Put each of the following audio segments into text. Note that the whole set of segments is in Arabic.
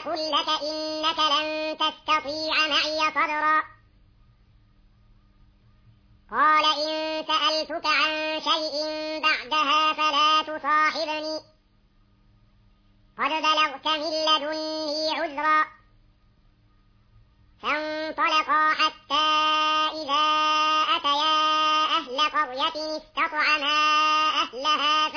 أقل لك إنك لن تستطيع معي صبرا قال إن سألتك عن شيء بعدها فلا تصاحبني قد بلغت من لدني عذرا فانطلقا حتى إذا أتيا أهل قرية استطعما أهلها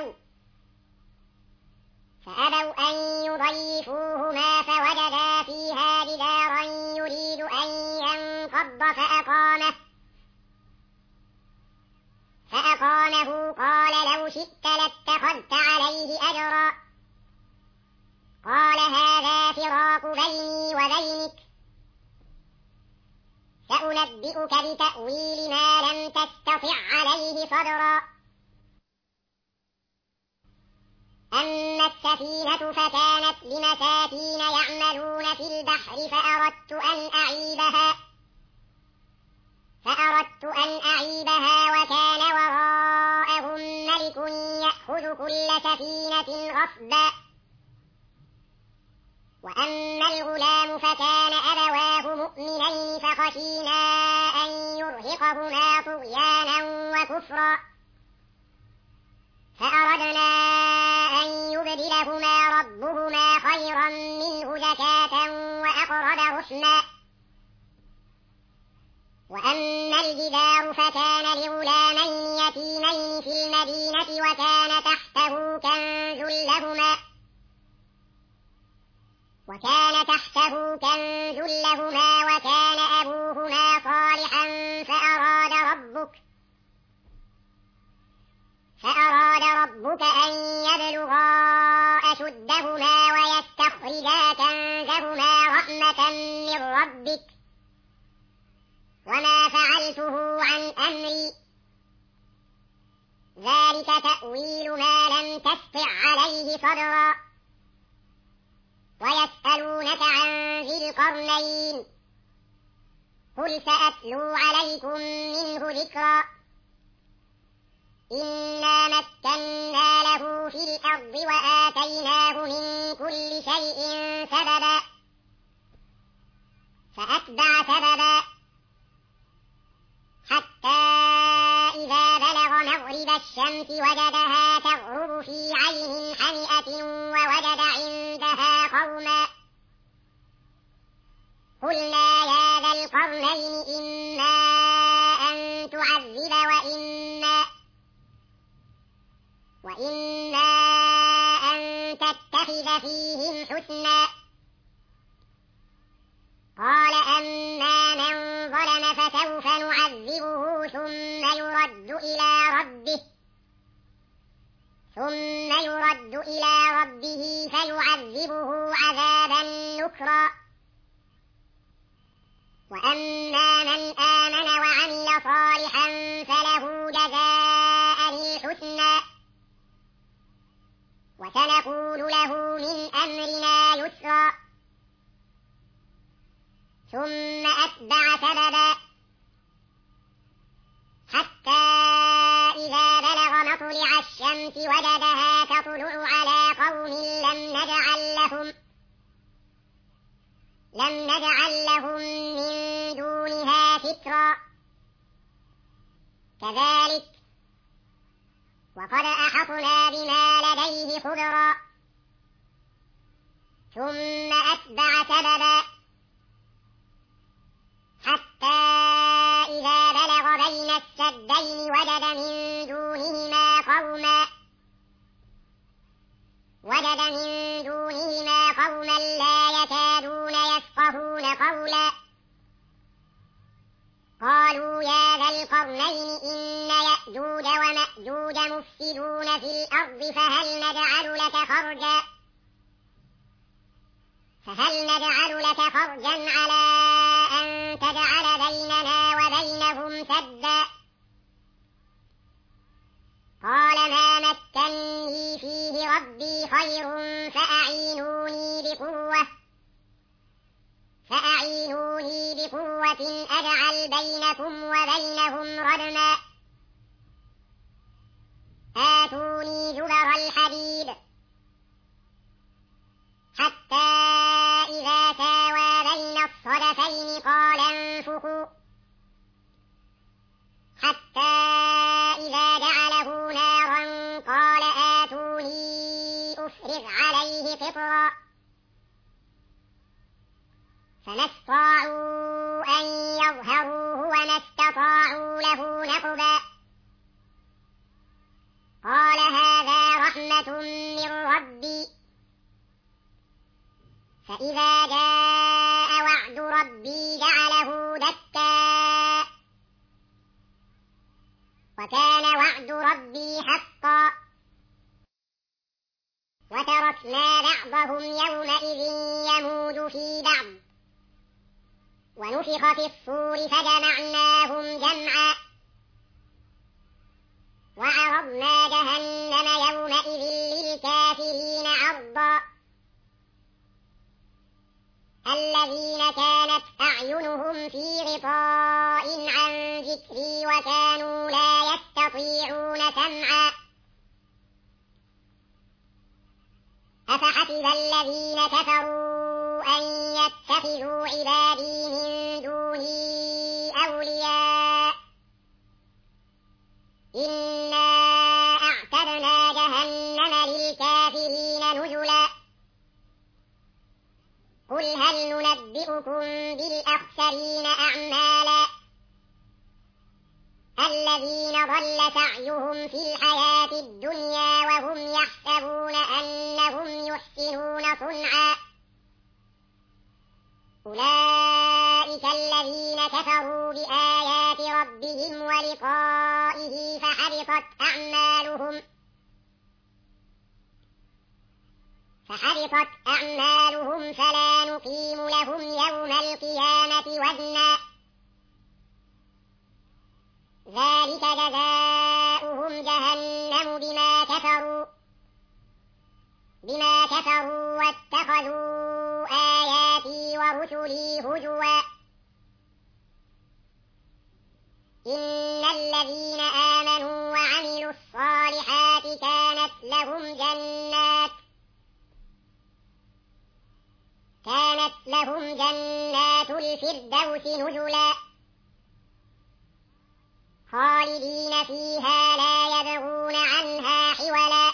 فأبوا أن يضيفوهما فوجدا فيها جدارا يريد أن ينقض فأقامه قال لو شئت لاتخذت عليه أجرا قال هذا فراق بيني وبينك سأنبئك بتأويل ما لم تستطع عليه صبرا أما السفينة فكانت لمساكين يعملون في البحر فأردت أن أعيبها وكان وراءهم ملك يأخذ كل سفينة غصبا وأما الغلام فكان أبواه مؤمنين فخشينا أن يرهقهما طغيانا وكفرا فأردنا أن يبدلهما ربهما خيرا منه زكاة وأقرب رحما وأما الجدار فكان لغلامين يتيمين في المدينة وكان تحته كنز لهما وكان أبوهما صالحا فأراد ربك أن يبلغا أشدهما ويستخرجا كنزهما رحمة من ربك وما فعلته عن أمري ذلك تأويل ما لم تستطع عليه صبرا ويسألونك عن ذي القرنين قل سأتلو عليكم منه ذكرا إنا مكنا له في الأرض وآتيناه من كل شيء سببا فأتبع سببا حتى إذا بلغ مغرب الشمس وجدها تغرب في عين حمئة ووجد عندها قوما قلنا يا ذا القرنين إما أن تعذب وإما أن تتخذ فيهم حسنا قال أما من ظلم فسوف نعذبه ثم يرد إلى ربه فيعذبه عذابا نكرا وأما من آمن وعمل صالحا فله جزاء الحسنى وسنقول له من أمرنا يسرا ثم أتبع سببا حتى إذا بلغ مطلع الشمس وجدها تطلع على قوم لم نجعل لهم من دونها سترا كذلك وقد أحطنا بما لديه خبرا ثم أتبع سببا حتى إذا بلغ بين السدين وجد من دونهما قوما لا يكادون يفقهون قولا قالوا يا ذا القرنين إن يأجوج ومأجوج مفسدون في الأرض فهل نجعل لك خرجا على أن تجعل بيننا وبينهم سدا قال ما مكني فيه ربي خير فأعينوني بقوة أجعل بينكم وبينهم ردما آتوني زبر الحديد حتى قطرا فما استطاعوا أن يظهروه وما استطاعوا له نقبا قال هذا رحمة من ربي فإذا جاء وعد ربي جعله دكا وكان وعد ربي حقا وتركنا بعضهم يومئذ يموج في بعض ونفخ في الصور فجمعناهم جمعا وعرضنا جهنم يومئذ للكافرين عرضا الذين كانت أعينهم في غطاء عن ذكري وكانوا لا يستطيعون سمعا أفحسب الذين كفروا أن يتخذوا عبادي من دوني أولياء إنا أعتدنا جهنم للكافرين نزلا قل هل ننبئكم بالأخسرين أعمالا الذين ضل سعيهم في الحياة الدنيا وهم يحسبون أنهم يحسنون صنعا أولئك الذين كفروا بآيات ربهم ولقائه فحبطت أعمالهم فلا نقيم لهم يوم القيامة وزنا ذلك جزاؤهم جهنم بما كفروا واتخذوا آياتي ورسلي هزوا إن الذين آمنوا وعملوا الصالحات كانت لهم جنات الفردوس نزلا خالدين فيها لا يبغون عنها حولا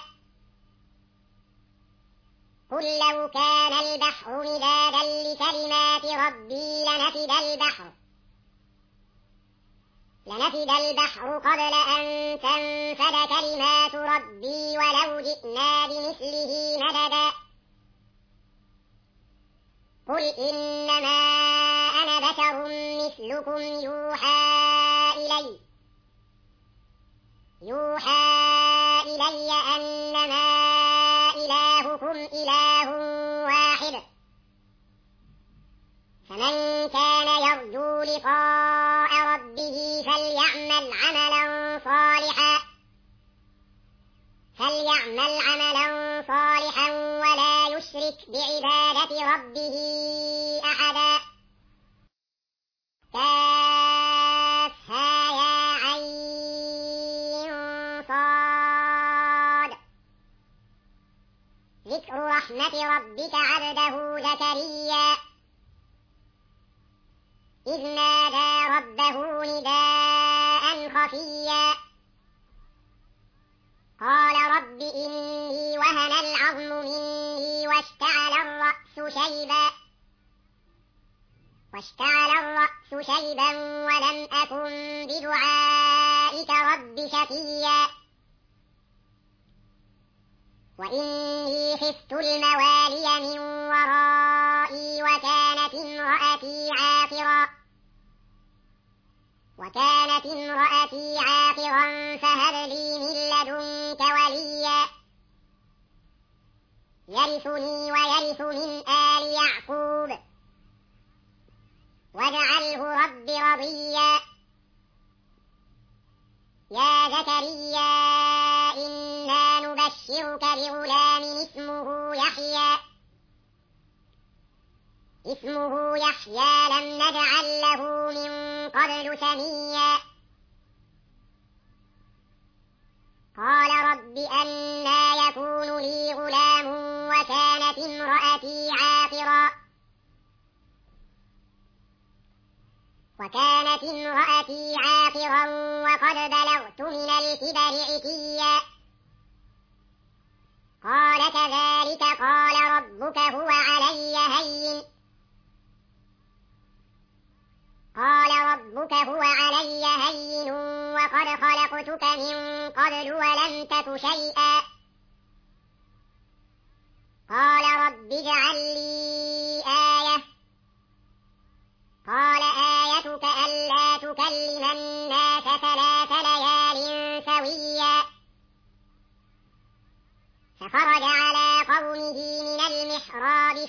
قل لو كان البحر مدادا لكلمات ربي لنفد البحر قبل أن تنفد كلمات ربي ولو جئنا بمثله مددا قل إنما أنا بشر مثلكم يوحى إلي أنما إلهكم إله واحد فمن كان يرجو لقاء ربه فليعمل عملا صالحا ولا يشرك بعبادة ربه أحدا كافها يا عين صاد ذكر رحمة ربك عبده زكريا إذ نادى ربه نداء خفيا قال رب إني وهن العظم مني واشتعل الرأس شيبا ولم أكن بدعائك رب شقيا وإني خفت الموالي من ورائي وكانت امرأتي عاقرا فهب لي من لدنك وليا يرثني ويرث من آل يعقوب واجعله رب رضيا يا زكريا إنا نبشرك بغلام اسمه يحيى لم نجعل له من قبل سميا قال رب أنى يكون لي غلام وكانت امرأتي عاقرا وقد بلغت من الكبر عتيا قال كذلك قال ربك هو علي هين وقد خلقتك من قبل ولم تك شيئا قال رب اجعل لي آية قال آيتك ألا تكلم الناس 3 ليال سويا فخرج على قومه من المحراب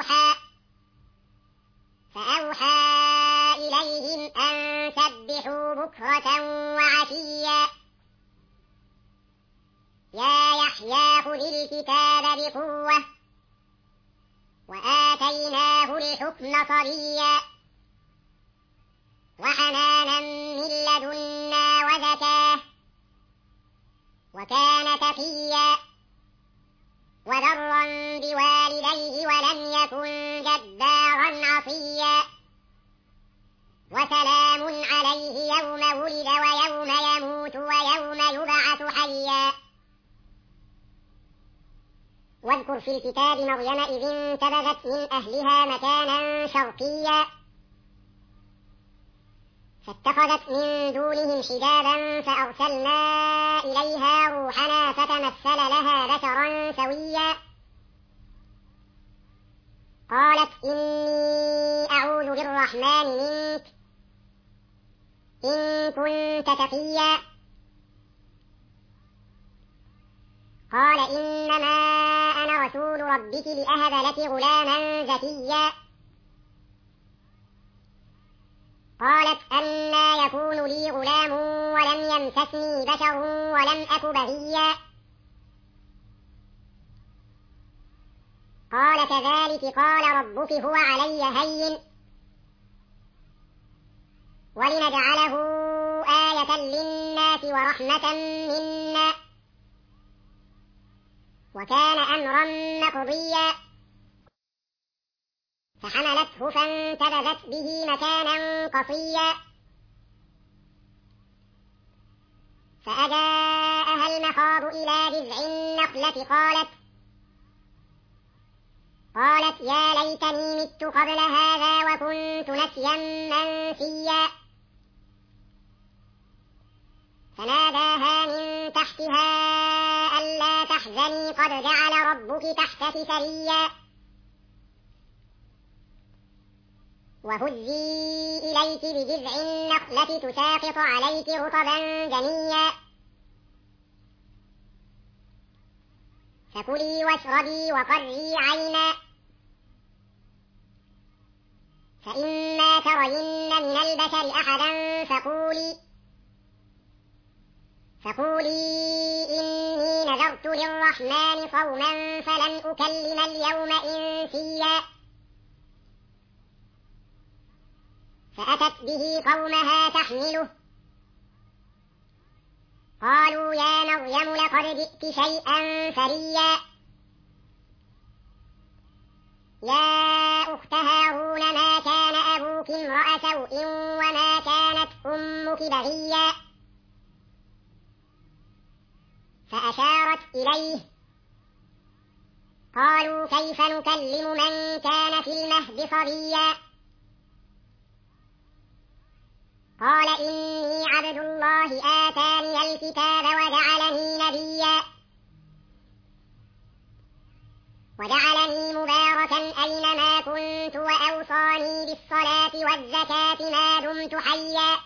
فأوحى إليهم أن سبحوا بكرة وعشيا يا يحيى خذ الكتاب بقوة وآتيناه الحكم صبيا وحنانا من لدنا وزكاة وكان تقيا وبرا بوالديه ولم يكن جبارا عصيا وسلام عليه يوم ولد ويوم يموت ويوم يبعث حيا واذكر في الكتاب مريم إذ انتبذت من أهلها مكانا شرقيا فاتخذت من دونهم حجابا فأرسلنا إليها روحنا فتمثل لها بشرا سويا قالت إني أعوذ بالرحمن منك إن كنت تقيا قال إنما أنا رسول ربك لأهب لك غلاما زكيا قالت أنى يكون لي غلام ولم يمسسني بشر ولم أك بغيا قال كذلك قال ربك هو علي هين ولنجعله آية للناس ورحمة منا وكان أمرا مقضيا فحملته فانتبذت به مكانا قصيا فأجاءها المخاض إلى جذع النخلة قالت يا ليتني مت قبل هذا وكنت نسيا منسيا فناداها من تحتها ألا تحزني قد جعل ربك تحتك سريا وهزي إليك بجذع النخلة تساقط عليك رطبا جنيا فكلي واشربي وقري عينا فإما ترين من البشر أحدا فقولي إني نذرت للرحمن صوما فلن أكلم اليوم إنسيا فأتت به قومها تحمله قالوا يا مريم لقد جئت شيئا فريا يا أخت هارون ما كان أبوك امرأ سوء وما كانت أمك بغيا فأشارت إليه قالوا كيف نكلم من كان في المهد صبيا قال إني عبد الله آتاني الكتاب وجعلني نبيا وجعلني مباركا أينما كنت وأوصاني بالصلاة والزكاة ما دمت حيا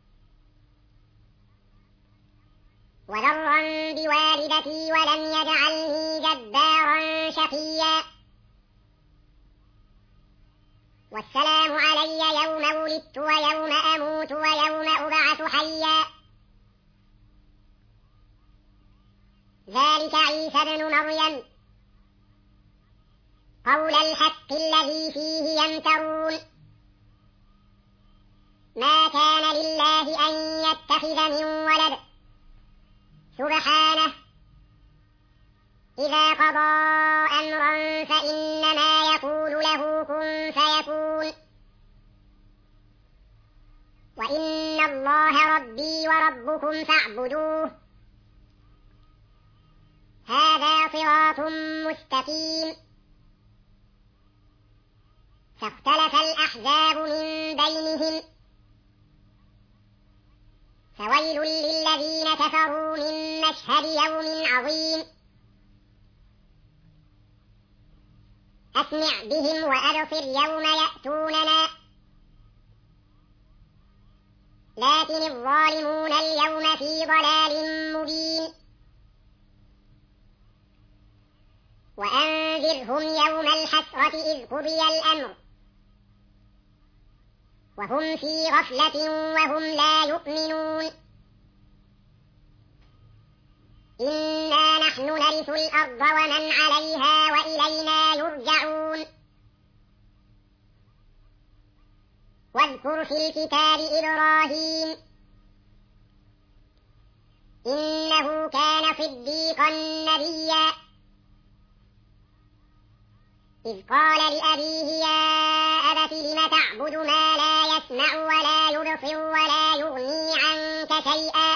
وبرا بوالدتي ولم يجعلني جبارا شقيا والسلام علي يوم ولدت ويوم أموت ويوم أبعث حيا ذلك عيسى ابن مريم قول الحق الذي فيه يمترون ما كان لله أن يتخذ من ولد سبحانه إذا قضى أمرا فإنما يقول له كن فيكون وإن الله ربي وربكم فاعبدوه هذا صراط مستقيم فاختلف الأحزاب من بينهم فويل للذين كفروا من مشهد يوم عظيم أسمع بهم وأبصر يوم يأتوننا لكن الظالمون اليوم في ضلال مبين وأنذرهم يوم الحسرة إذ قضي الأمر وهم في غفلة وهم لا يؤمنون إنا نحن نرث الأرض ومن عليها وإلينا يرجعون واذكر في الكتاب إبراهيم إنه كان صديقا نبيا إذ قال لأبيه يا أبت لم تعبد ما لا يسمع ولا يبصر ولا يغني عنك شيئا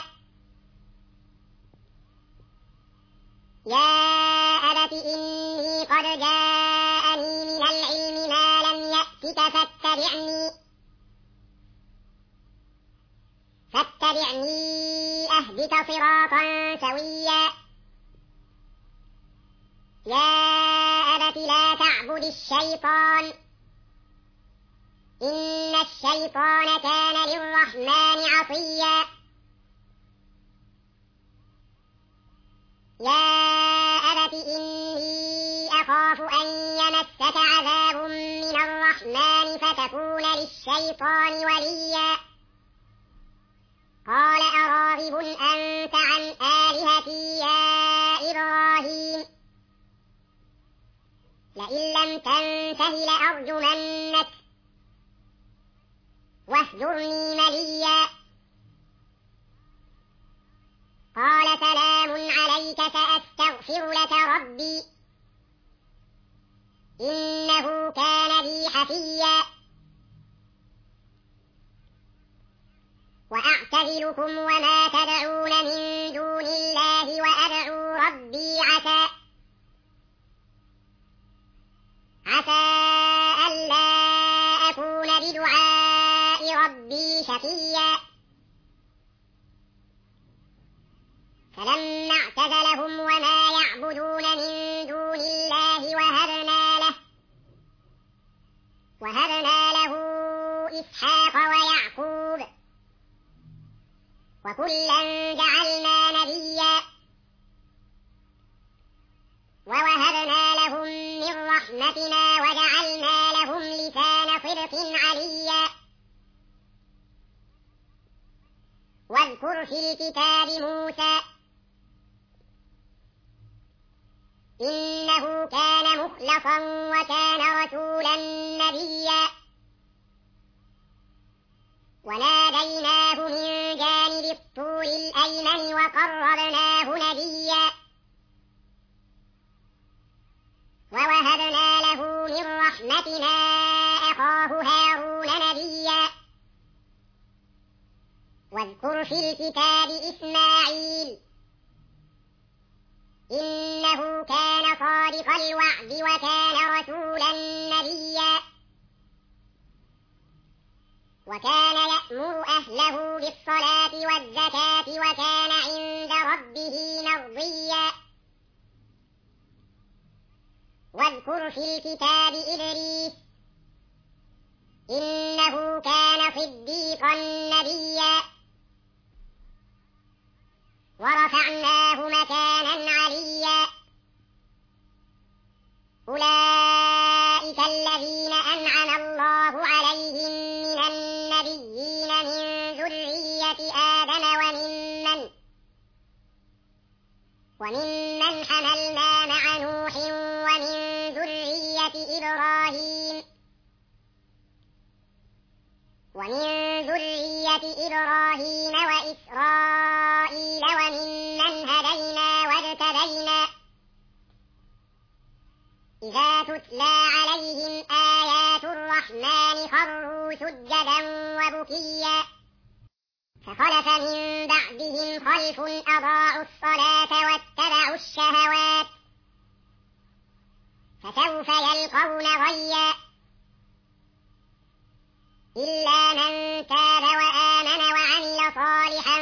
يا أبت إني قد جاءني من العلم ما لم يأتك فاتبعني أهدك صراطا سويا يا أبت لا تعبد الشيطان إن الشيطان كان للرحمن عصيا يا أبت إني أخاف أن يمسك عذاب من الرحمن فتكون للشيطان وليا قال أراغب أنت عن آلهتي يا إبراهيم لئن لم تنته لأرجمنك واهجرني مليا قال سلام عليك سأستغفر لك ربي إنه كان بي حفيا وأعتزلكم وما تدعون من دون الله وأدعو ربي عسى ألا أكون بدعاء ربي شقيا فلما اعتزلهم وما يعبدون من دون الله وهبنا له إسحاق ويعقوب وكلا جعلنا نبيا ووهبنا لهم من رحمتنا وجعلنا لهم لسان صدق عليا واذكر في الكتاب موسى إنه كان مخلصا وكان رسولا نبيا وناديناه من جانب الطور الأيمن وقربناه نجيا ووهبنا له من رحمتنا أخاه هارون نبيا واذكر في الكتاب إسماعيل إنه كان صادق الوعد وكان رسولا نبيا وكان يأمر أهله بالصلاة والزكاة وكان عند ربه مرضيا واذكر في الكتاب إدريس إنه كان صديقا نبيا ورفعناه مكانا عليا أولئك الذين أنعم الله عليهم من النبيين من ذرية آدم وممن حملنا مع نوح ومن ذرية إبراهيم وإسرائيل وممن هدينا واجتبينا إذا تتلى عليهم آيات الرحمن خروا سجدا وبكيا فخلف من بعدهم خلف أضاعوا الصلاة واتبعوا الشهوات فسوف يلقون غيا إلا من تاب وآمن وعمل صالحا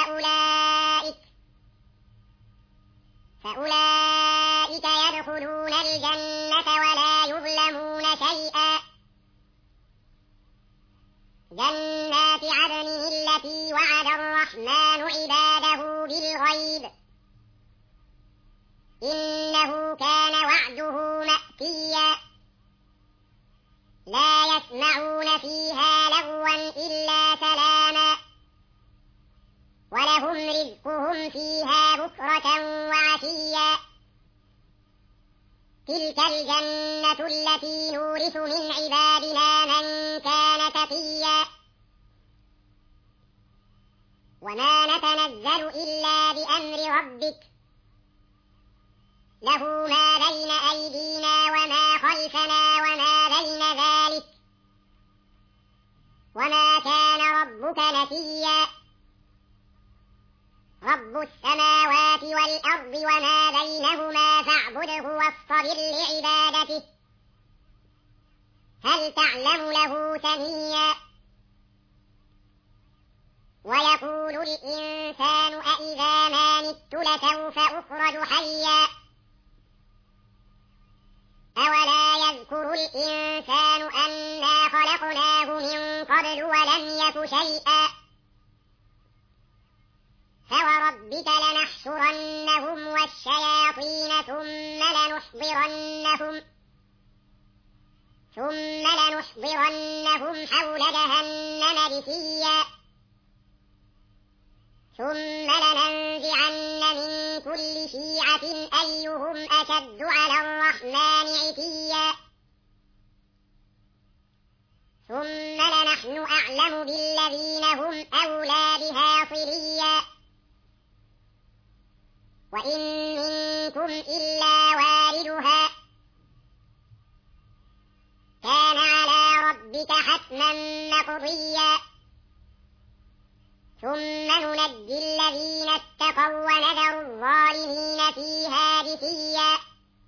فأولئك يدخلون الجنة ولا يظلمون شيئا جنات عدن التي وعد الرحمن عباده بالغيب إنه كان وعده مأتيا لا يسمعون فيها لغوا إلا سلاما ولهم رزقهم فيها بكرة وعشيا تلك الجنة التي نورث من عبادنا من كان تقيا وما نتنزل إلا بأمر ربك له ما بين أيدينا وما خلفنا وما بين ذلك وما كان ربك نسيا رب السماوات والأرض وما بينهما فاعبده واصطبر لعبادته هل تعلم له سميا ويقول الإنسان أإذا ما مت لسوف أخرج حيا أولا يذكر الإنسان أنا خلقناه من قبل ولم يك شيئا فوربك لنحشرنهم والشياطين ثم لنحضرنهم حول جهنم جثيا ثم لننزعن من كل شيعة أيهم أشد على الرحمن عتيا ثم لنحن أعلم بالذين هم أولى بها صليا وإن منكم إلا واردها كان على ربك حتما مقضيا ثم ننجي الذين اتقوا ونذر الظالمين فيها جثيا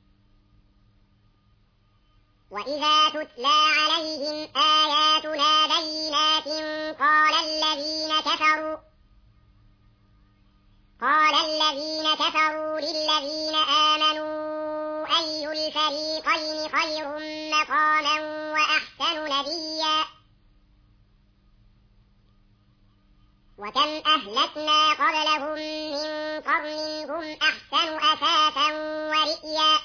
وإذا تتلى عليهم آياتنا بينات قال الذين كفروا للذين آمنوا أي الفريقين خير مقاما وأحسن نديا وكم أهلكنا قبلهم من قرن هم أحسن أثاثا ورئيا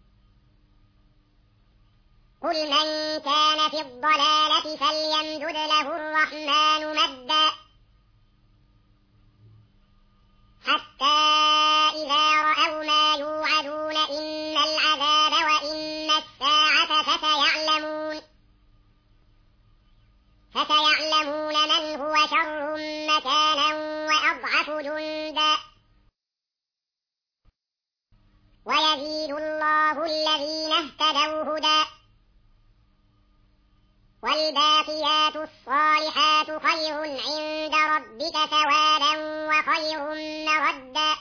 قل من كان في الضلالة فليمدد له الرحمن مدا حتى إذا رأوا ما يوعدون إما العذاب وإما الساعة فسيعلمون من هو شر مكانا وأضعف جندا ويزيد الله الذين اهتدوا هدى والباقيات الصالحات خير عند ربك ثوابا وخير مردا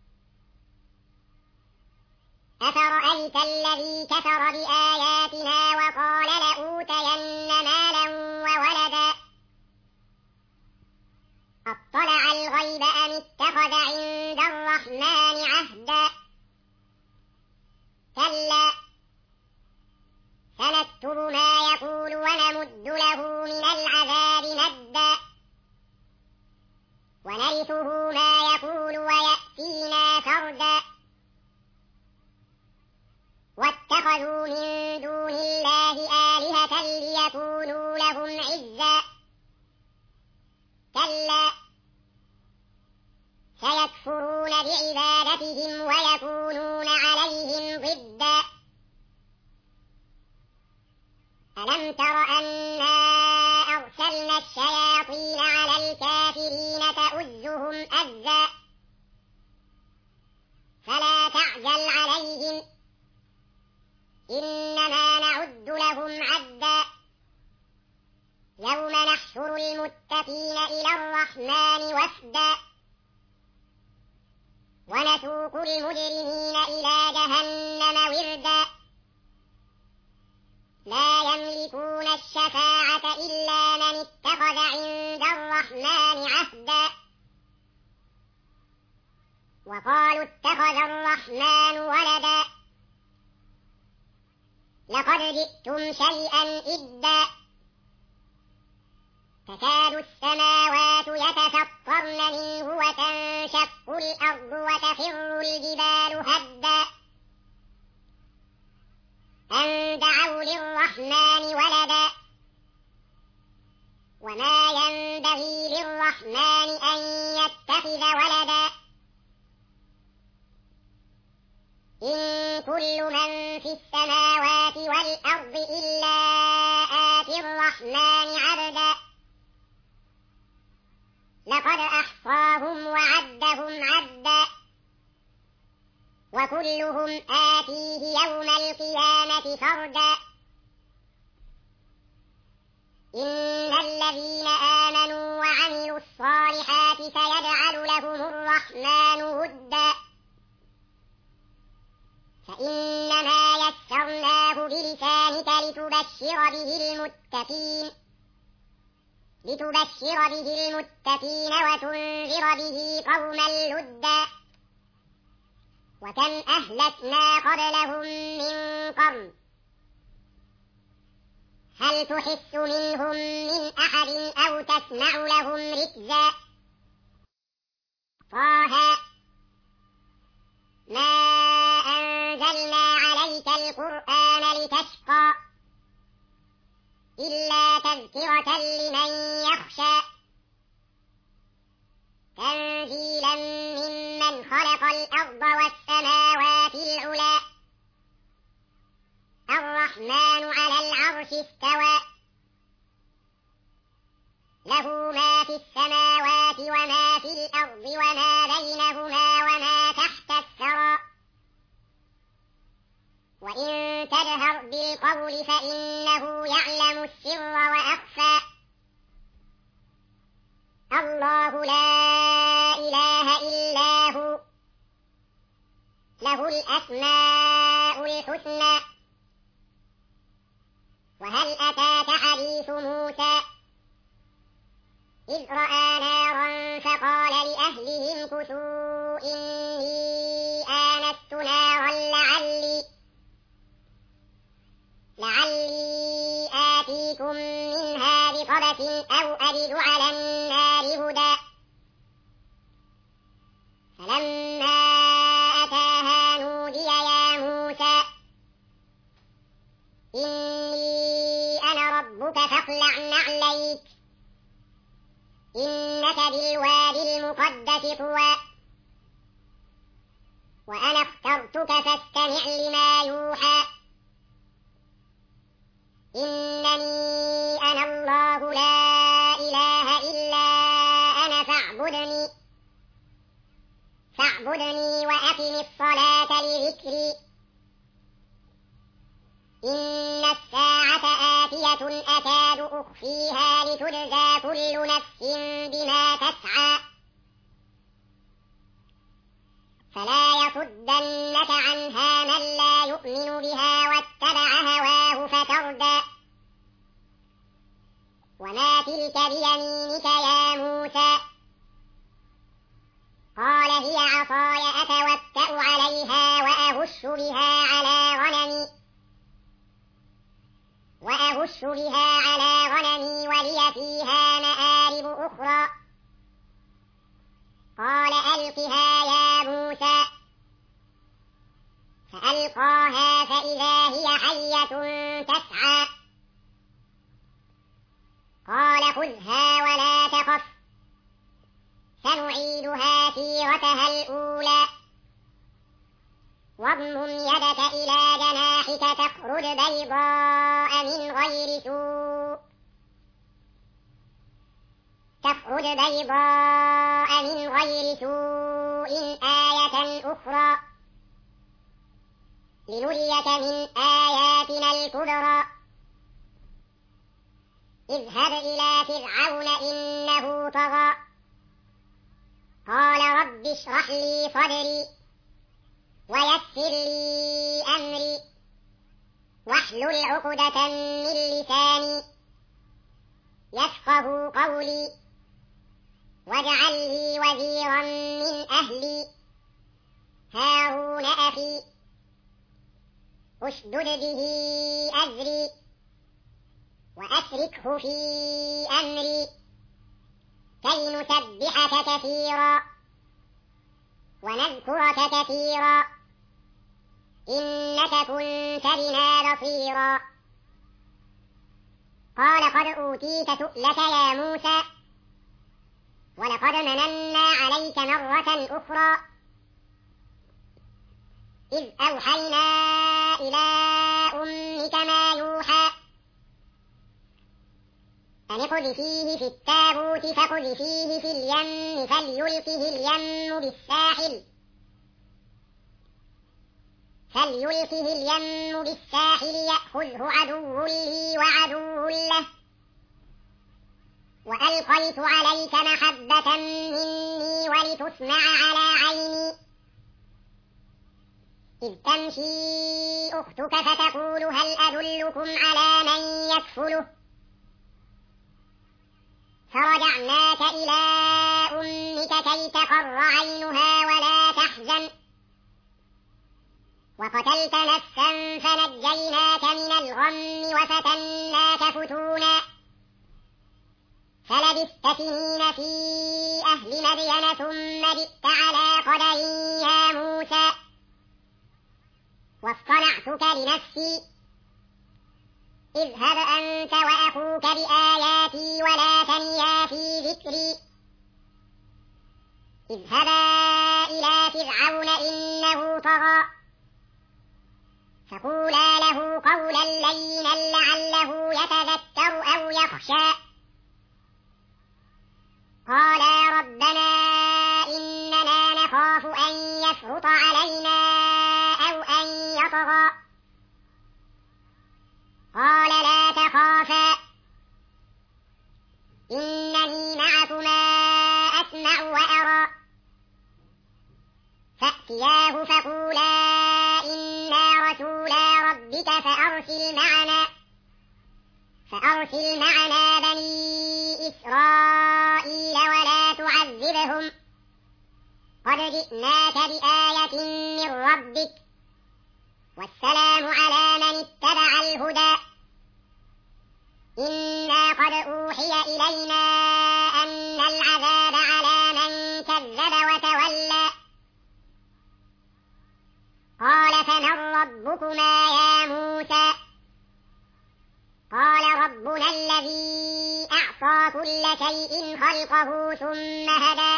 أفرأيت الذي كفر بآياتنا وقال لأوتين مالا وولدا أطلع الغيب أم اتخذ عند الرحمن عهدا كلا سنكتب ما يقول ونمد له من العذاب مدا ونرثه ما يقول ويأتينا فردا واتخذوا من دون الله آلهة ليكونوا لهم عزا كلا سيكفرون بعبادتهم ويكونون عليهم ضدا ألم تر أنا أرسلنا الشياطين على الكافرين تؤزهم أزا فلا تعجل عليهم إنما نعد لهم عدا يوم نحشر ونحشر المتقين إلى الرحمن وفدا ونسوق المجرمين إلى جهنم وردا لا يملكون الشفاعة إلا من اتخذ عند الرحمن عهدا وقالوا اتخذ الرحمن ولدا لقد جئتم شيئا إدا تكاد السماوات يتفطرن منه وتنشق الأرض وتخر الجبال هدا أن دعوا للرحمن ولدا وما ينبغي للرحمن أن يتخذ ولدا إن كل من في السماوات والأرض إلا آتي الرحمن عبدا لقد أحصاهم وعدهم عدا وكلهم آتيه يوم القيامة فردا إن الذين آمنوا وعملوا الصالحات سيجعل لهم الرحمن ودا فإنما يسرناه بلسانك لتبشر به المتقين وتنذر به قوما لدا وكم أهلكنا قبلهم من قرن هل تحس منهم من أحد أو تسمع لهم ركزا طه ما أنزلنا عليك القرآن لتشقى إلا تذكرة لمن يخشى تنزيلا ممن خلق الأرض والسماوات العلى الرحمن على العرش استوى له ما في السماوات وما في الأرض وما بينهما وما تحت الثرى وإن تجهر بالقول فإنه يعلم السر وأخفى الله لا إله إلا هو له الأسماء الحسنى وهل أتاك حديث موسى إذ رأى نارا فقال لأهلهم كثوا إني آنست نارا لعلي آتيكم منها بقبس أو أجد على النار هدى فلما أتاها نودي يا موسى إني أنا ربك فاخلع نعليك إنك بالوادي المقدس طوى وأنا اخترتك فاستمع لما يوحى إنني أنا الله لا إله إلا أنا فاعبدني وأقم الصلاة لذكري إن الساعة آتية أكاد أخفيها لتجزى كل نفس بما تسعى فلا يصدنك عنها من لا يؤمن بها واتبع هواه فتردى وما تلك بيمينك يا موسى قال هي عصاي أتوكأ عليها وأهش بها على غنمي ولي فيها مآرب أخرى قال ألقها يا موسى فألقاها فإذا هي حية تسعى قال خذها ولا تخف سنعيدها سيرتها الأولى واضمم يدك إلى جناحك تخرج بيضاء من غير سوء آية أخرى لنريك من آياتنا الكبرى اذهب إلى فرعون إنه طغى قال رب اشرح لي صدري ويسر لي أمري واحلل عقدة من لساني يفقه قولي واجعل لي وزيرا من أهلي هارون أخي اشدد به أزري وأشركه في أمري كي نسبحك كثيرا ونذكرك كثيرا إنك كنت بنا بصيرا قال قد أوتيت سؤلك يا موسى ولقد مننا عليك مرة أخرى إذ أوحينا إلى أمك ما يوحى أن اقذفيه في التابوت فاقذفيه في اليم فليلقه اليم بالساحل يأخذه عدو لي وعدو له وألقيت عليك محبة مني ولتصنع على عيني إذ تمشي أختك فتقول هل أدلكم على من يكفله فرجعناك إلى أمك كي تقر عينها ولا تحزن وقتلت نفسا فنجيناك من الغم وفتناك فتونا فلبثت سنين في أهل مدين ثم جئت على قدر يا موسى واصطنعتك لنفسي اذهب أنت وأخوك بآياتي ولا تنيا في ذكري اذهبا إلى فرعون إنه طغى فقولا له قولا لينا لعله يتذكر أو يخشى قالا ربنا إننا نخاف أن يفرط علينا أو أن يطغى قال لا تخافا إنني معكما أسمع وأرى فأتياه فقولا إنا رسولا ربك فأرسل معنا بني إسرائيل ولا تعذبهم قد جئناك بآية من ربك والسلام على من اتبع الهدى إنا قد أوحي إلينا أن العذاب على من كذب وتولى قال فمن ربكما يا موسى قال ربنا الذي أعطى كل شيء خلقه ثم هدى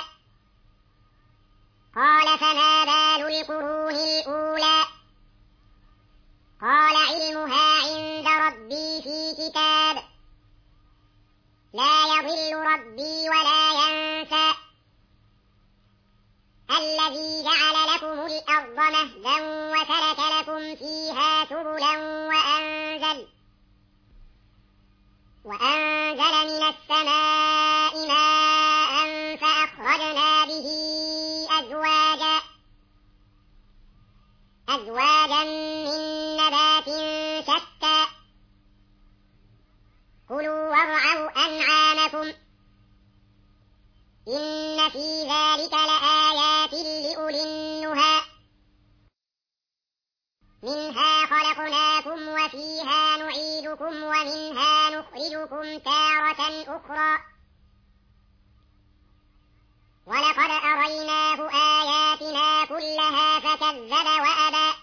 قال فما بال القرون الأولى قال علمها عند ربي في كتاب لا يضل ربي ولا ينسى الذي جعل لكم الأرض مهدا وسلك لكم فيها سبلا وأنزل من السماء ماء فأخرجنا به أزواجا من نبات شتى كلوا وارعوا أنعامكم إن في ذلك لآيات لأولي النهى منها خلقناكم وفيها نعيدكم ومنها نخرجكم تارة أخرى ولقد أريناه آياتنا كلها فكذب وأبى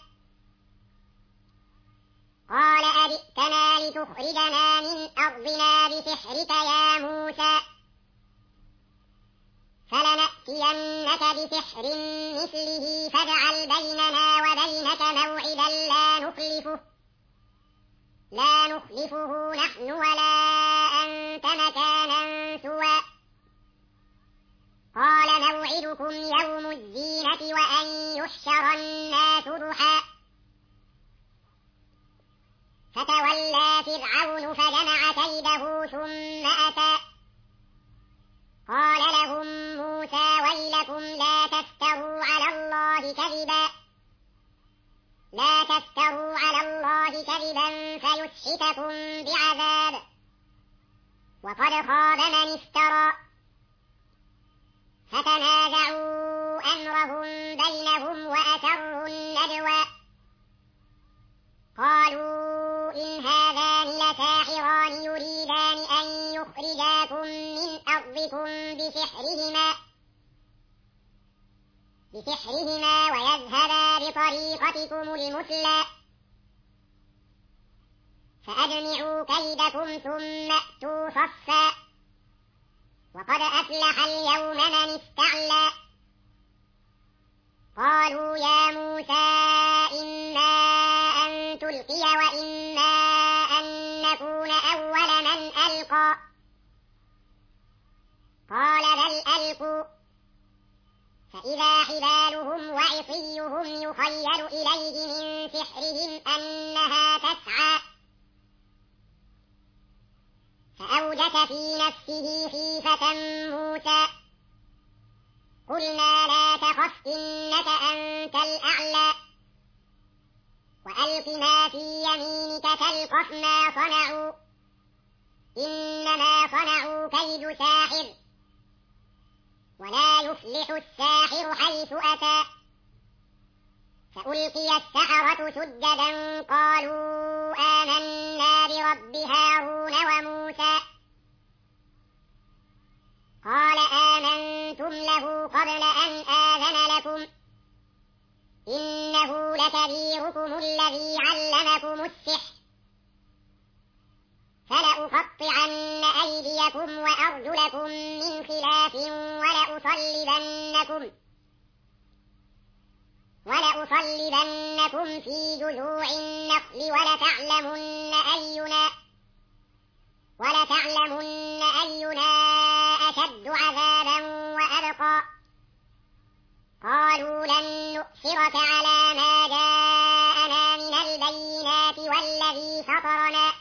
قال أجئتنا لتخرجنا من أرضنا بسحرك يا موسى فلنأتينك بسحر مثله فاجعل بيننا وبينك موعدا لا نخلفه نحن ولا أنت مكانا سوى قال موعدكم يوم الزينة وأن يحشر الناس ضحى فتولى فرعون فجمع كيده ثم أتى قال لهم موسى ويلكم لا تفتروا على الله كذبا فيسحتكم بعذاب وقد خاب من افترى فتنازعوا أمرهم بينهم وأسروا النجوى قالوا إن هذان لساحران يريدان أن يخرجاكم من أرضكم بسحرهما ويذهبا بطريقتكم المثلى فأجمعوا كيدكم ثم أتوا صفا وقد أفلح اليوم من استعلى قالوا يا موسى إما أن تلقي وإما أن نكون أول من ألقى قال بل ألقوا فإذا حبالهم وعصيهم يخيل إليه من سحرهم أنها تسعى فأوجس في نفسه خيفة موسى قلنا لا تخف إنك أنت الأعلى وألق ما في يمينك تلقف ما صنعوا إنما صنعوا كيد ساحر ولا يفلح الساحر حيث أتى فألقي السحرة سجدا قالوا آمنا برب هارون وموسى قال آمنتم له قبل أن آذن لكم إنه لكبيركم الذي علمكم السحر فلأقطعن أيديكم وأرجلكم من خلاف ولأصلبنكم في جذوع النخل ولتعلمن أينا أشد عذابا وأبقى قالوا لن نؤثرك على ما جاءنا من البينات والذي فطرنا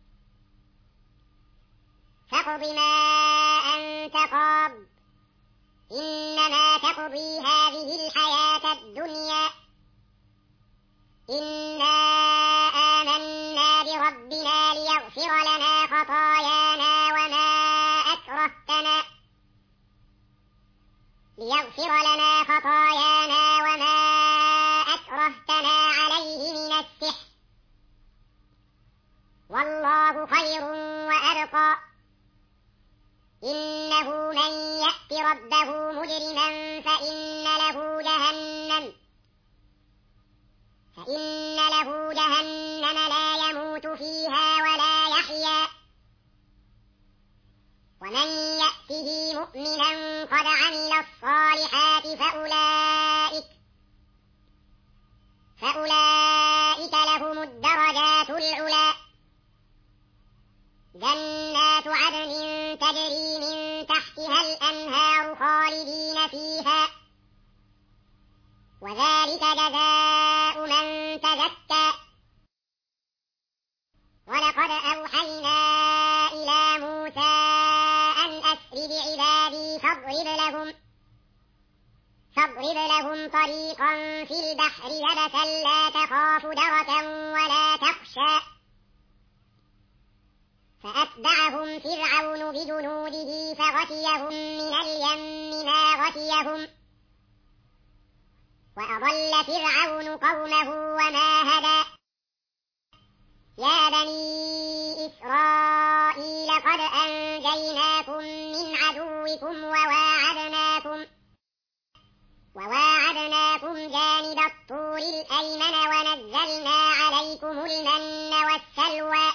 فاقض ما أنت قاض إنما تقضي هذه الحياة الدنيا إنا آمنا بربنا ليغفر لنا خطايانا وما أكرهتنا عليه من السحر والله خير وأبقى إنه من يأت ربه مجرما فإن له جهنم لا يموت فيها ولا يحيا ومن يأته مؤمنا قد عمل الصالحات فأولئك لهم الدرجات العلى جنات عدن تجري من تحتها الأنهار خالدين فيها وذلك جزاء من تزكى ولقد أوحينا إلى موسى أن أسر بعبادي فاضرب لهم طريقا في البحر يبسا لا تخاف دركا ولا تخشى فأتبعهم فرعون بجنوده فغشيهم من اليم ما غشيهم وأضل فرعون قومه وما هدى يا بني إسرائيل قد أنجيناكم من عدوكم وواعدناكم جانب الطور الأيمن ونزلنا عليكم المن والسلوى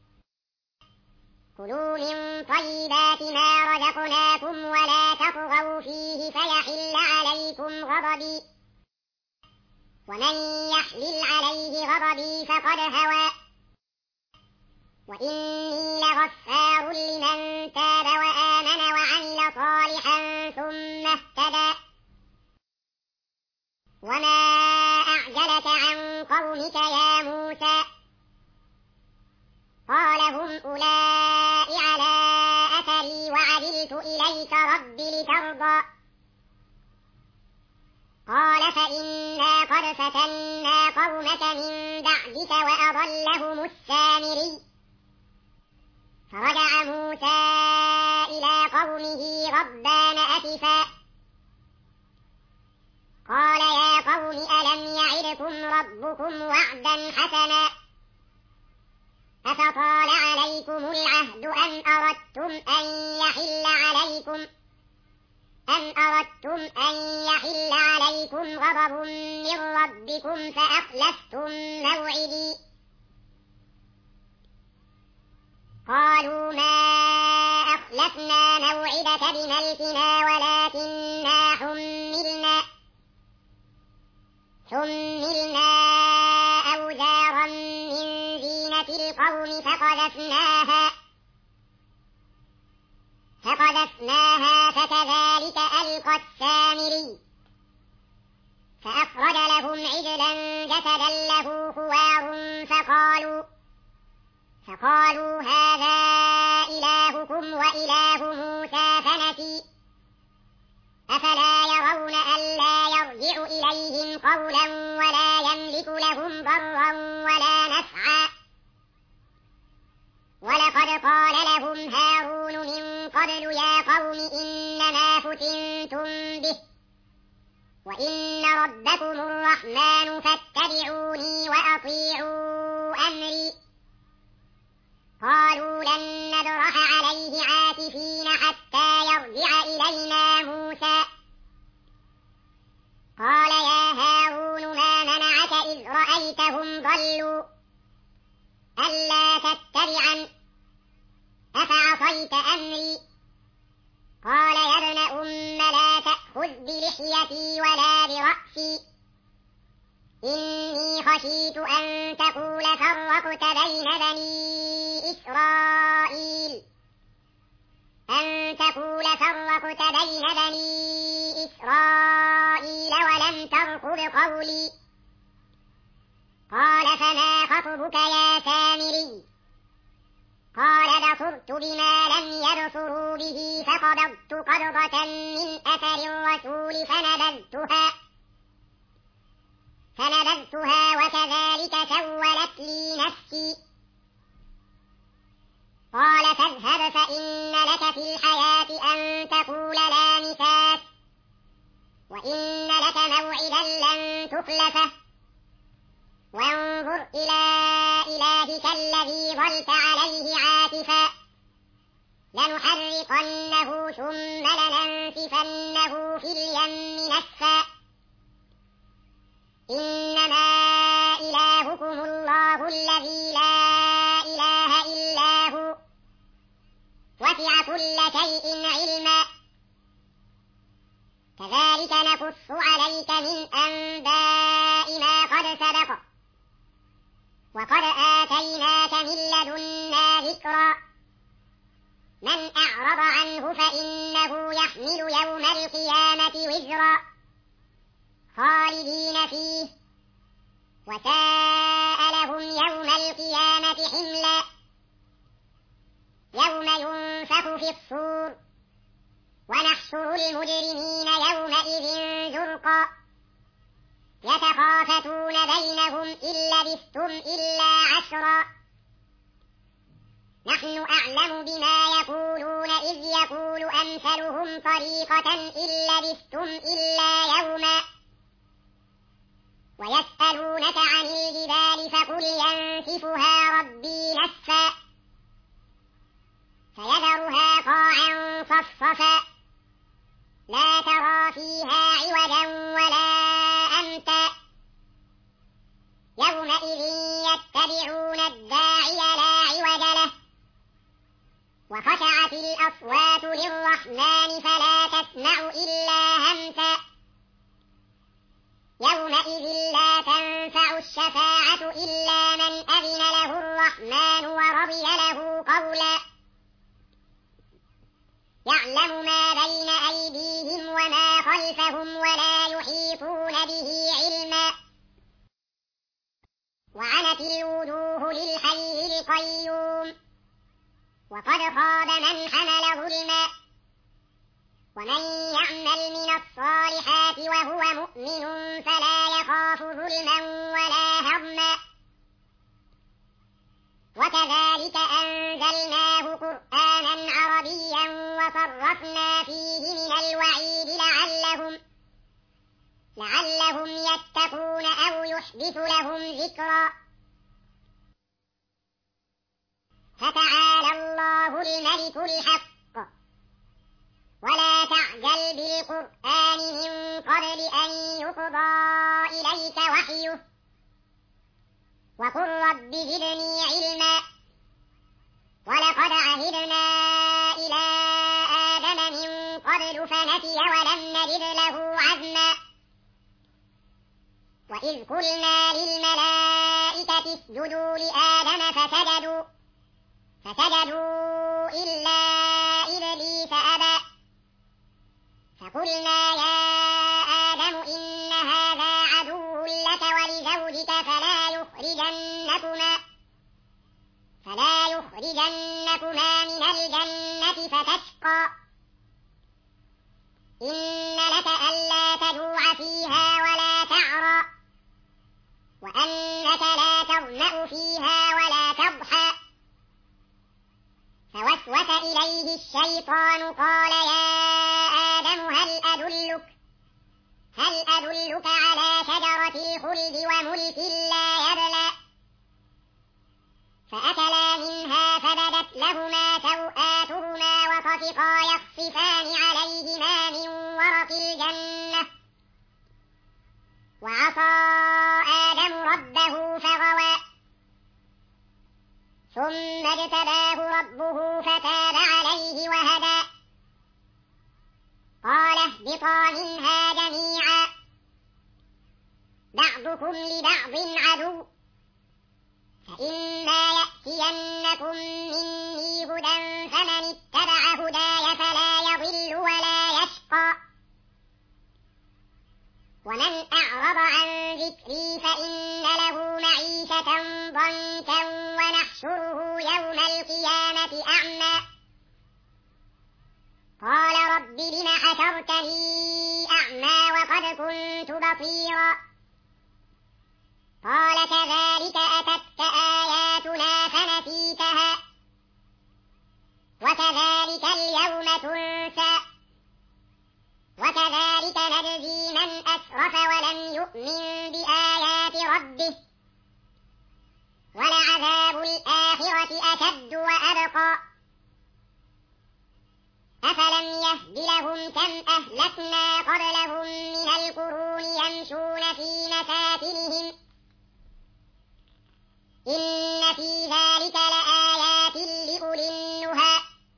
كلوا من طيبات ما رزقناكم ولا تطغوا فيه فيحل عليكم غضبي ومن يحلل عليه غضبي فقد هوى وإني لغفار لمن تاب وآمن وعمل صالحا ثم اهتدى وما أعجلك عن قومك يا موسى قال هم أولئك على عليك رب لترضى قال فإنا قد فتنا قومك من بعدك وأضلهم السامري فرجع موسى إلى قومه غضبان أسفا قال يا قوم ألم يعدكم ربكم وعدا حسنا أفطال عليكم العهد أن يحل عليكم غضب من ربكم فأخلفتم موعدي قالوا ما أخلفنا موعدك بملكنا ولكننا حملنا أوزارا من زينة القوم فقذفناها فكذلك ألقى السامري فأخرج لهم عجلا جسدا له خوار فقالوا هذا إلهكم وإله موسى فنسي أفلا يرون ألا يرجع إليهم قولا ولا يملك لهم ضرا ولا نفعا ولقد قال لهم هارون من قبل يا قوم إنما فتنتم به وإن ربكم الرحمن فاتبعوني وأطيعوا أمري قالوا لن نبرح عليه عاكفين حتى يرجع إلينا موسى قال يا هارون ما منعك إذ رأيتهم ضلوا ألا تتبعن أفعصيت أمري قال يا ابن أم لا تأخذ بلحيتي ولا برأسي إني خشيت أن تقول فرقت بين بني إسرائيل ولم ترقب قولي قال فما خطبك يا سامري قال بصرت بما لم يبصروا به فقبضت قبضة من أثر الرسول فنبذتها وكذلك سولت لي نفسي قال فاذهب فإن لك في الحياة أن تقول لا مساس وإن لك موعدا لن تخلفه وانظر إلى إلهك الذي ظلت عليه عاكفا لنحرقنه ثم لننسفنه في اليم نسفا إنما إلهكم الله الذي لا إله إلا هو وسع كل شيء علما كذلك نقص عليك من أنباء ما قد سبق وقد آتيناك من لدنا ذكرا من أعرض عنه فإنه يحمل يوم القيامة وزرا خالدين فيه وساء لهم يوم القيامة حملا يوم ينفخ في الصور ونحشر المجرمين يومئذ زرقا يتخافتون بينهم إن لبثتم إلا عشرا نحن أعلم بما يقولون إذ يقول أمثلهم طريقة إن لبثتم إلا يوما ويسألونك عن الجبال فقل ينسفها ربي نسفا فيذرها قاعا صفصفا لا ترى فيها عوجا ولا أمتا يومئذ يتبعون الداعي لا عوج له وخشعت الأصوات للرحمن فلا تسمع إلا همسا يومئذ لا تنفع الشفاعة إلا من أذن له الرحمن ورضي له قولا يعلم ما بين أيديهم وما خلفهم ولا يحيطون به علما وعنت الوجوه للحي القيوم وقد خاب من حمل ظلما ومن يعمل من الصالحات وهو مؤمن فلا يخاف ظلما ولا هضما وكذلك أنزلناه قرآنا عربيا وصرفنا فيه من الوعيد لعلهم يتقون أو يحدث لهم ذكرا فتعالى الله الملك الحق ولا تعجل بالقرآن من قبل أن يقضى إليك وحيه وقل رب زدني علما ولقد عهدنا إلى آدم من قبل فنسي ولم نجد له عزما وإذ قلنا للملائكة اسجدوا لآدم فسجدوا إلا إبليس أبى فقلنا يا آدم إن هذا عدو لك ولزوجك فلا يخرجنكما من الجنة فتشقى إن لك ألا تجوع فيها ولا تعرى وأنك لا تظمأ فيها ولا تضحى فوسوس إليه الشيطان قال يا آدم هل أدلك على شجرة الخلد وملك لا يبلى فأكلا منها فبدت لهما سوآتهما وطفقا يخصفان عليهما من ورق الجنة وعصى آدم ربه فغوى ثم اجتباه ربه فتاب عليه وهدى قال اهبطا منها جميعا بعضكم لبعض عدو فإما يأتينكم مني هدى فمن اتبع هداي فلا يضل ولا يشقى ومن أعرض عن ذكري فإن له معيشة ضنكا ونحشره يوم القيامة أعمى قال رب لم حشرتني أعمى وقد كنت بصيرا قال كذلك أتتك آياتنا فنسيتها وكذلك اليوم تنسى وكذلك نجزي من أسرف ولم يؤمن بآيات ربه ولعذاب الآخرة أشد وأبقى أفلم يهد لهم كم أهلكنا قبلهم من القرون يمشون في مساكنهم إن في ذلك لآيات لأولي النهى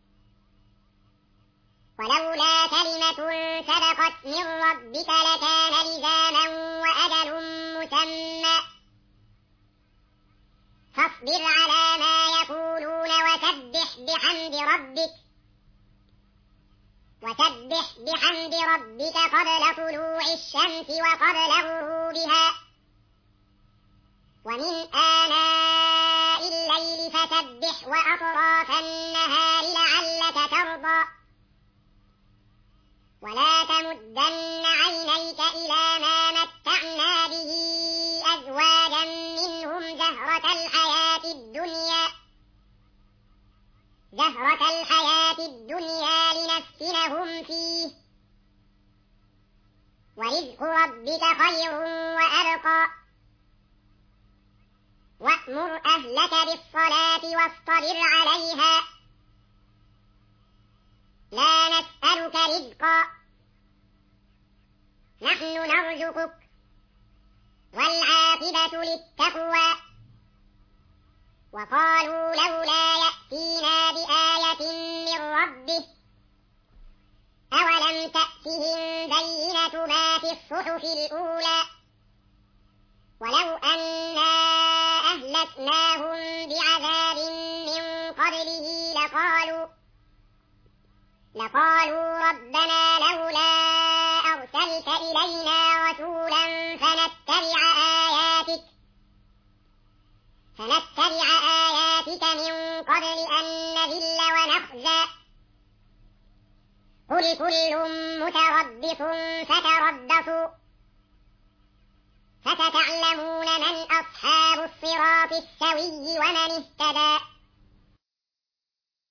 ولولا كلمة سبقت من ربك لكان لزاما وأجل مسمى فاصبر على ما يقولون وسبح بحمد ربك قبل طلوع الشمس وقبل غروبها ومن آناء الليل فسبح وأطراف النهار لعلك ترضى ولا تمدن عينيك إلى ما متعنا به أزواجا منهم زهرة الحياة الدنيا لنفتنهم فيه ورزق ربك خير وأبقى وأمر أهلك بالصلاة واصطبر عليها لا نسألك رزقا نحن نرزقك والعاقبة للتقوى وقالوا لولا يأتينا بآية من ربه أولم تأتهم بينة ما في الصحف الأولى ولو أنا أهلكناهم بعذاب من قبله لقالوا ربنا لولا أرسلت إلينا رسولا فنتبع آياتك من قبل أن نذل ونخزى قل كل متربص فتربصوا فستعلمون من أصحاب الصراط السوي ومن اهتدى